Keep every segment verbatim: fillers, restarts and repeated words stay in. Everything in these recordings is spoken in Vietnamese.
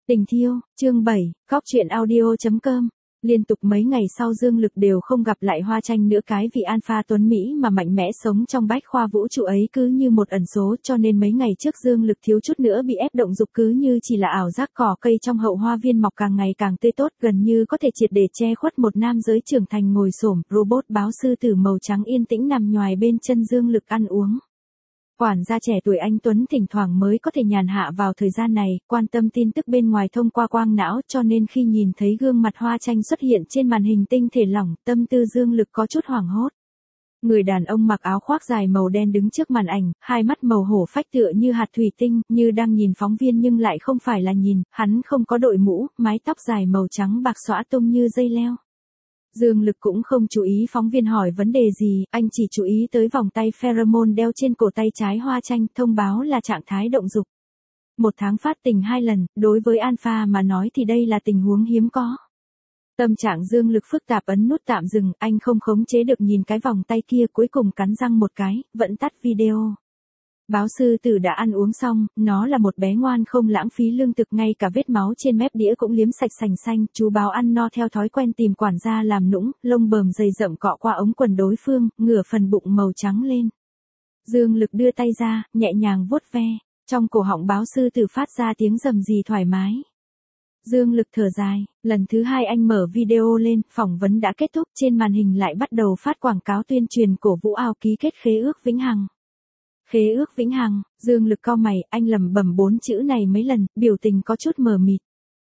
Tình Thiêu, chương bảy, Cóc Truyện Audio chấm com. Liên tục mấy ngày sau Dương Lực đều không gặp lại Hoa Tranh nữa, cái vị alpha tuấn Mỹ mà mạnh mẽ sống trong bách khoa vũ trụ ấy cứ như một ẩn số, cho nên mấy ngày trước Dương Lực thiếu chút nữa bị ép động dục, cứ như chỉ là ảo giác. Cỏ cây trong hậu hoa viên mọc càng ngày càng tươi tốt, gần như có thể triệt để che khuất một nam giới trưởng thành ngồi xổm. Robot báo sư tử màu trắng yên tĩnh nằm nhoài bên chân Dương Lực ăn uống. Quản gia trẻ tuổi anh tuấn thỉnh thoảng mới có thể nhàn hạ vào thời gian này, quan tâm tin tức bên ngoài thông qua quang não, cho nên khi nhìn thấy gương mặt Hoa Tranh xuất hiện trên màn hình tinh thể lỏng, tâm tư Dương Lực có chút hoảng hốt. Người đàn ông mặc áo khoác dài màu đen đứng trước màn ảnh, hai mắt màu hổ phách tựa như hạt thủy tinh, như đang nhìn phóng viên nhưng lại không phải là nhìn. Hắn không có đội mũ, mái tóc dài màu trắng bạc xõa tung như dây leo. Dương Lực cũng không chú ý phóng viên hỏi vấn đề gì, anh chỉ chú ý tới vòng tay pheromone đeo trên cổ tay trái Hoa Tranh, thông báo là trạng thái động dục. Một tháng phát tình hai lần, đối với alpha mà nói thì đây là tình huống hiếm có. Tâm trạng Dương Lực phức tạp, ấn nút tạm dừng, anh không khống chế được nhìn cái vòng tay kia, cuối cùng cắn răng một cái, vẫn tắt video. Báo sư tử đã ăn uống xong, nó là một bé ngoan không lãng phí lương thực, ngay cả vết máu trên mép đĩa cũng liếm sạch sành xanh. Chú báo ăn no theo thói quen tìm quản gia làm nũng, lông bờm dày rậm cọ qua ống quần đối phương, ngửa phần bụng màu trắng lên. Dương Lực đưa tay ra, nhẹ nhàng vuốt ve, trong cổ họng báo sư tử phát ra tiếng rầm rì thoải mái. Dương Lực thở dài, lần thứ hai anh mở video lên, phỏng vấn đã kết thúc, trên màn hình lại bắt đầu phát quảng cáo tuyên truyền cổ vũ ao ký kết khế ước vĩnh hằng. Khế ước vĩnh hằng, Dương Lực cau mày, anh lẩm bẩm bốn chữ này mấy lần, biểu tình có chút mờ mịt.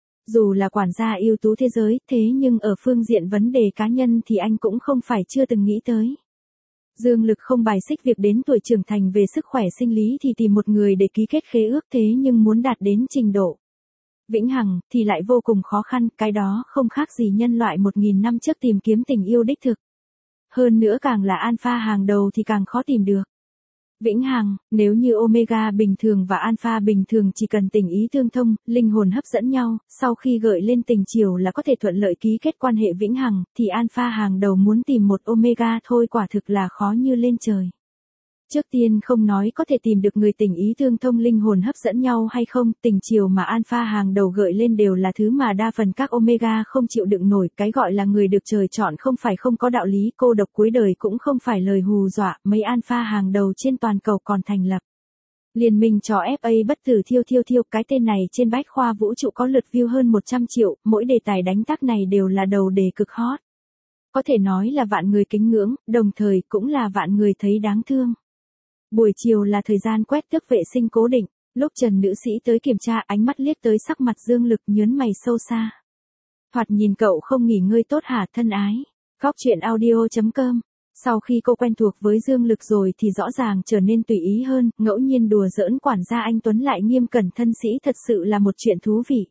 Dù là quản gia ưu tú thế giới, thế nhưng ở phương diện vấn đề cá nhân thì anh cũng không phải chưa từng nghĩ tới. Dương Lực không bài xích việc đến tuổi trưởng thành về sức khỏe sinh lý thì tìm một người để ký kết khế ước, thế nhưng muốn đạt đến trình độ vĩnh hằng thì lại vô cùng khó khăn, cái đó không khác gì nhân loại một nghìn năm trước tìm kiếm tình yêu đích thực. Hơn nữa càng là alpha hàng đầu thì càng khó tìm được. Vĩnh hằng, nếu như Omega bình thường và Alpha bình thường chỉ cần tình ý tương thông, linh hồn hấp dẫn nhau, sau khi gợi lên tình chiều là có thể thuận lợi ký kết quan hệ vĩnh hằng, thì Alpha hàng đầu muốn tìm một Omega thôi quả thực là khó như lên trời. Trước tiên không nói có thể tìm được người tình ý tương thông linh hồn hấp dẫn nhau hay không, tình chiều mà Alpha hàng đầu gợi lên đều là thứ mà đa phần các Omega không chịu đựng nổi, cái gọi là người được trời chọn không phải không có đạo lý, cô độc cuối đời cũng không phải lời hù dọa, mấy Alpha hàng đầu trên toàn cầu còn thành lập liên minh cho ép a bất tử thiêu thiêu thiêu, cái tên này trên bách khoa vũ trụ có lượt view hơn một trăm triệu, mỗi đề tài đánh tác này đều là đầu đề cực hot. Có thể nói là vạn người kính ngưỡng, đồng thời cũng là vạn người thấy đáng thương. Buổi chiều là thời gian quét tước vệ sinh cố định, lúc Trần nữ sĩ tới kiểm tra, ánh mắt liếc tới sắc mặt Dương Lực, nhớn mày sâu xa. Thoạt nhìn cậu không nghỉ ngơi tốt hả thân ái? Cóc Truyện Audio chấm com. Sau khi cô quen thuộc với Dương Lực rồi thì rõ ràng trở nên tùy ý hơn, ngẫu nhiên đùa giỡn quản gia anh tuấn lại nghiêm cẩn thân sĩ, thật sự là một chuyện thú vị.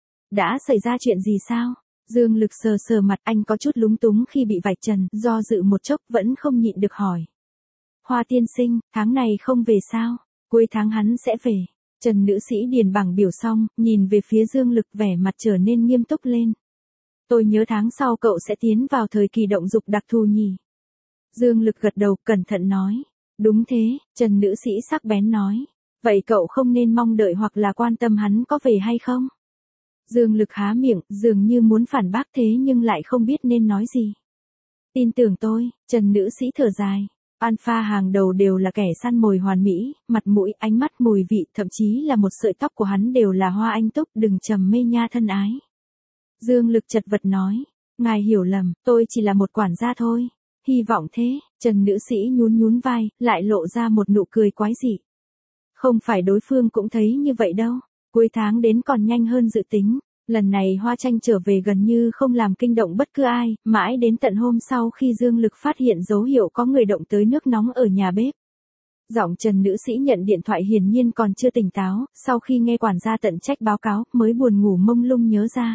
Đã xảy ra chuyện gì sao? Dương Lực sờ sờ mặt, anh có chút lúng túng khi bị vạch trần, do dự một chốc vẫn không nhịn được hỏi. Hoa tiên sinh, tháng này không về sao? Cuối tháng hắn sẽ về. Trần nữ sĩ điền bảng biểu xong, nhìn về phía Dương Lực, vẻ mặt trở nên nghiêm túc lên. Tôi nhớ tháng sau cậu sẽ tiến vào thời kỳ động dục đặc thù nhỉ? Dương Lực gật đầu, cẩn thận nói. Đúng thế, Trần nữ sĩ sắc bén nói. Vậy cậu không nên mong đợi hoặc là quan tâm hắn có về hay không? Dương Lực há miệng, dường như muốn phản bác thế nhưng lại không biết nên nói gì. Tin tưởng tôi, Trần nữ sĩ thở dài. Alpha hàng đầu đều là kẻ săn mồi hoàn mỹ, mặt mũi, ánh mắt, mùi vị, thậm chí là một sợi tóc của hắn đều là hoa anh túc, đừng trầm mê nha thân ái. Dương Lực chật vật nói, ngài hiểu lầm, tôi chỉ là một quản gia thôi. Hy vọng thế, Trần nữ sĩ nhún nhún vai, lại lộ ra một nụ cười quái dị. Không phải đối phương cũng thấy như vậy đâu, cuối tháng đến còn nhanh hơn dự tính. Lần này Hoa Tranh trở về gần như không làm kinh động bất cứ ai, mãi đến tận hôm sau khi Dương Lực phát hiện dấu hiệu có người động tới nước nóng ở nhà bếp. Giọng Trần nữ sĩ nhận điện thoại hiển nhiên còn chưa tỉnh táo, sau khi nghe quản gia tận trách báo cáo, mới buồn ngủ mông lung nhớ ra.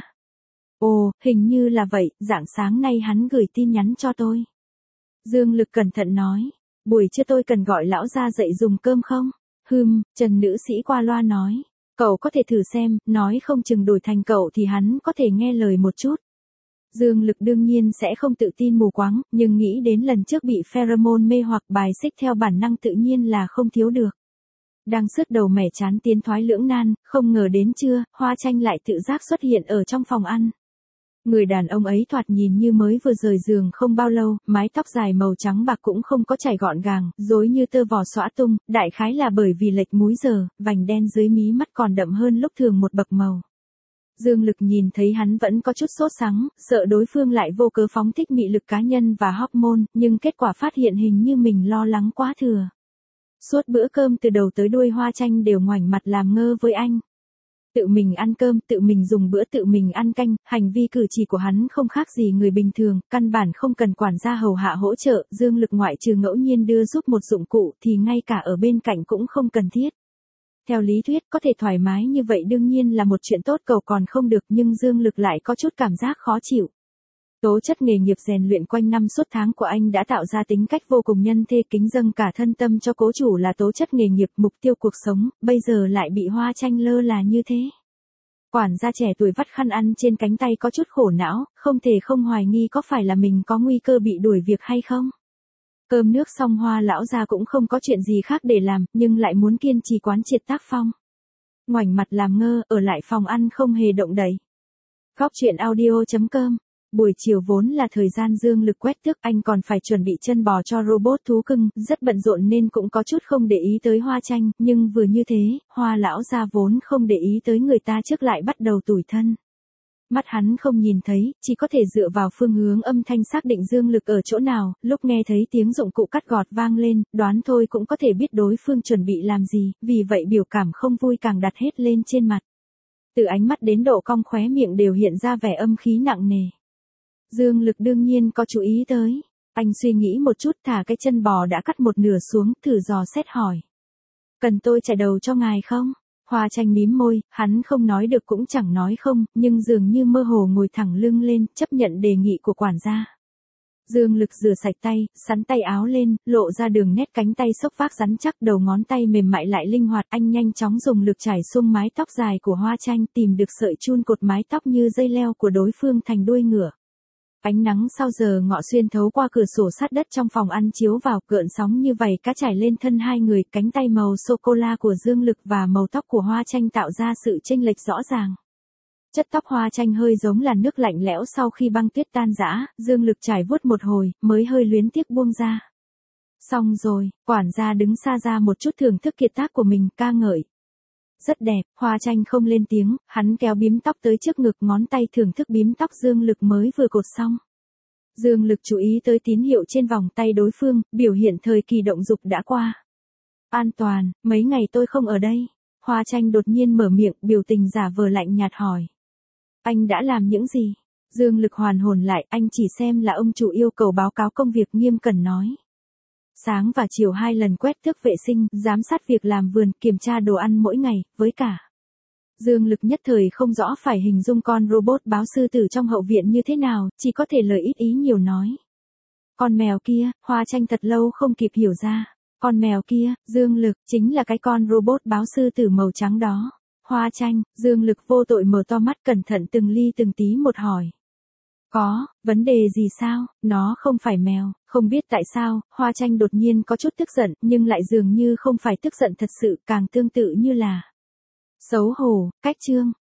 Ồ, hình như là vậy, rạng sáng nay hắn gửi tin nhắn cho tôi. Dương Lực cẩn thận nói, buổi trưa tôi cần gọi lão ra dậy dùng cơm không? Hừm, Trần nữ sĩ qua loa nói. Cậu có thể thử xem, nói không chừng đổi thành cậu thì hắn có thể nghe lời một chút. Dương Lực đương nhiên sẽ không tự tin mù quáng, nhưng nghĩ đến lần trước bị pheromone mê hoặc bài xích theo bản năng tự nhiên là không thiếu được. Đang sứt đầu mẻ chán tiến thoái lưỡng nan, không ngờ đến trưa, Hoa Tranh lại tự giác xuất hiện ở trong phòng ăn. Người đàn ông ấy thoạt nhìn như mới vừa rời giường không bao lâu, mái tóc dài màu trắng bạc cũng không có chảy gọn gàng, rối như tơ vò xõa tung, đại khái là bởi vì lệch múi giờ, vành đen dưới mí mắt còn đậm hơn lúc thường một bậc màu. Dương Lực nhìn thấy hắn vẫn có chút sốt sắng, sợ đối phương lại vô cớ phóng thích mị lực cá nhân và hormone, nhưng kết quả phát hiện hình như mình lo lắng quá thừa. Suốt bữa cơm từ đầu tới đuôi Hoa Tranh đều ngoảnh mặt làm ngơ với anh. Tự mình ăn cơm, tự mình dùng bữa, tự mình ăn canh, hành vi cử chỉ của hắn không khác gì người bình thường, căn bản không cần quản gia hầu hạ hỗ trợ, Dương Lực ngoại trừ ngẫu nhiên đưa giúp một dụng cụ thì ngay cả ở bên cạnh cũng không cần thiết. Theo lý thuyết có thể thoải mái như vậy đương nhiên là một chuyện tốt, cầu còn không được, nhưng Dương Lực lại có chút cảm giác khó chịu. Tố chất nghề nghiệp rèn luyện quanh năm suốt tháng của anh đã tạo ra tính cách vô cùng nhân thê, kính dâng cả thân tâm cho cố chủ là tố chất nghề nghiệp, mục tiêu cuộc sống, bây giờ lại bị Hoa Tranh lơ là như thế. Quản gia trẻ tuổi vắt khăn ăn trên cánh tay có chút khổ não, không thể không hoài nghi có phải là mình có nguy cơ bị đuổi việc hay không. Cơm nước xong Hoa lão gia cũng không có chuyện gì khác để làm, nhưng lại muốn kiên trì quán triệt tác phong. Ngoảnh mặt làm ngơ, ở lại phòng ăn không hề động đậy. Góc truyện audio chấm com. Buổi chiều vốn là thời gian Dương Lực quét tước, anh còn phải chuẩn bị chân bò cho robot thú cưng, rất bận rộn nên cũng có chút không để ý tới Hoa Tranh, nhưng vừa như thế, Hoa lão gia vốn không để ý tới người ta trước lại bắt đầu tủi thân. Mắt hắn không nhìn thấy, chỉ có thể dựa vào phương hướng âm thanh xác định Dương Lực ở chỗ nào, lúc nghe thấy tiếng dụng cụ cắt gọt vang lên, đoán thôi cũng có thể biết đối phương chuẩn bị làm gì, vì vậy biểu cảm không vui càng đặt hết lên trên mặt. Từ ánh mắt đến độ cong khóe miệng đều hiện ra vẻ âm khí nặng nề. Dương Lực đương nhiên có chú ý tới. Anh suy nghĩ một chút thả cái chân bò đã cắt một nửa xuống, thử dò xét hỏi. Cần tôi chải đầu cho ngài không? Hoa Tranh mím môi, hắn không nói được cũng chẳng nói không, nhưng dường như mơ hồ ngồi thẳng lưng lên, chấp nhận đề nghị của quản gia. Dương Lực rửa sạch tay, sắn tay áo lên, lộ ra đường nét cánh tay xốc vác rắn chắc, đầu ngón tay mềm mại lại linh hoạt, anh nhanh chóng dùng lực chải xung mái tóc dài của Hoa Tranh, tìm được sợi chun cột mái tóc như dây leo của đối phương thành đuôi ngựa. Ánh nắng sau giờ ngọ xuyên thấu qua cửa sổ sát đất trong phòng ăn chiếu vào, gợn sóng như vảy cá trải lên thân hai người, cánh tay màu sô-cô-la của Dương Lực và màu tóc của Hoa Tranh tạo ra sự chênh lệch rõ ràng. Chất tóc Hoa Tranh hơi giống là nước lạnh lẽo sau khi băng tuyết tan rã, Dương Lực trải vuốt một hồi, mới hơi luyến tiếc buông ra. Xong rồi, quản gia đứng xa ra một chút thưởng thức kiệt tác của mình, ca ngợi. Rất đẹp, Hoa Tranh không lên tiếng, hắn kéo bím tóc tới trước ngực, ngón tay thưởng thức bím tóc Dương Lực mới vừa cột xong. Dương Lực chú ý tới tín hiệu trên vòng tay đối phương, biểu hiện thời kỳ động dục đã qua. An toàn, mấy ngày tôi không ở đây. Hoa Tranh đột nhiên mở miệng, biểu tình giả vờ lạnh nhạt hỏi. Anh đã làm những gì? Dương Lực hoàn hồn lại, anh chỉ xem là ông chủ yêu cầu báo cáo công việc, nghiêm cẩn nói. Sáng và chiều hai lần quét tước vệ sinh, giám sát việc làm vườn, kiểm tra đồ ăn mỗi ngày, với cả. Dương Lực nhất thời không rõ phải hình dung con robot báo sư tử trong hậu viện như thế nào, chỉ có thể lời ít ý nhiều nói. Con mèo kia, Hoa Tranh thật lâu không kịp hiểu ra. Con mèo kia, Dương Lực, chính là cái con robot báo sư tử màu trắng đó. Hoa Tranh, Dương Lực vô tội mở to mắt cẩn thận từng ly từng tí một hỏi. Có, vấn đề gì sao? Nó không phải mèo. Không biết tại sao, Hoa Tranh đột nhiên có chút tức giận, nhưng lại dường như không phải tức giận thật sự, càng tương tự như là xấu hổ, cách trương.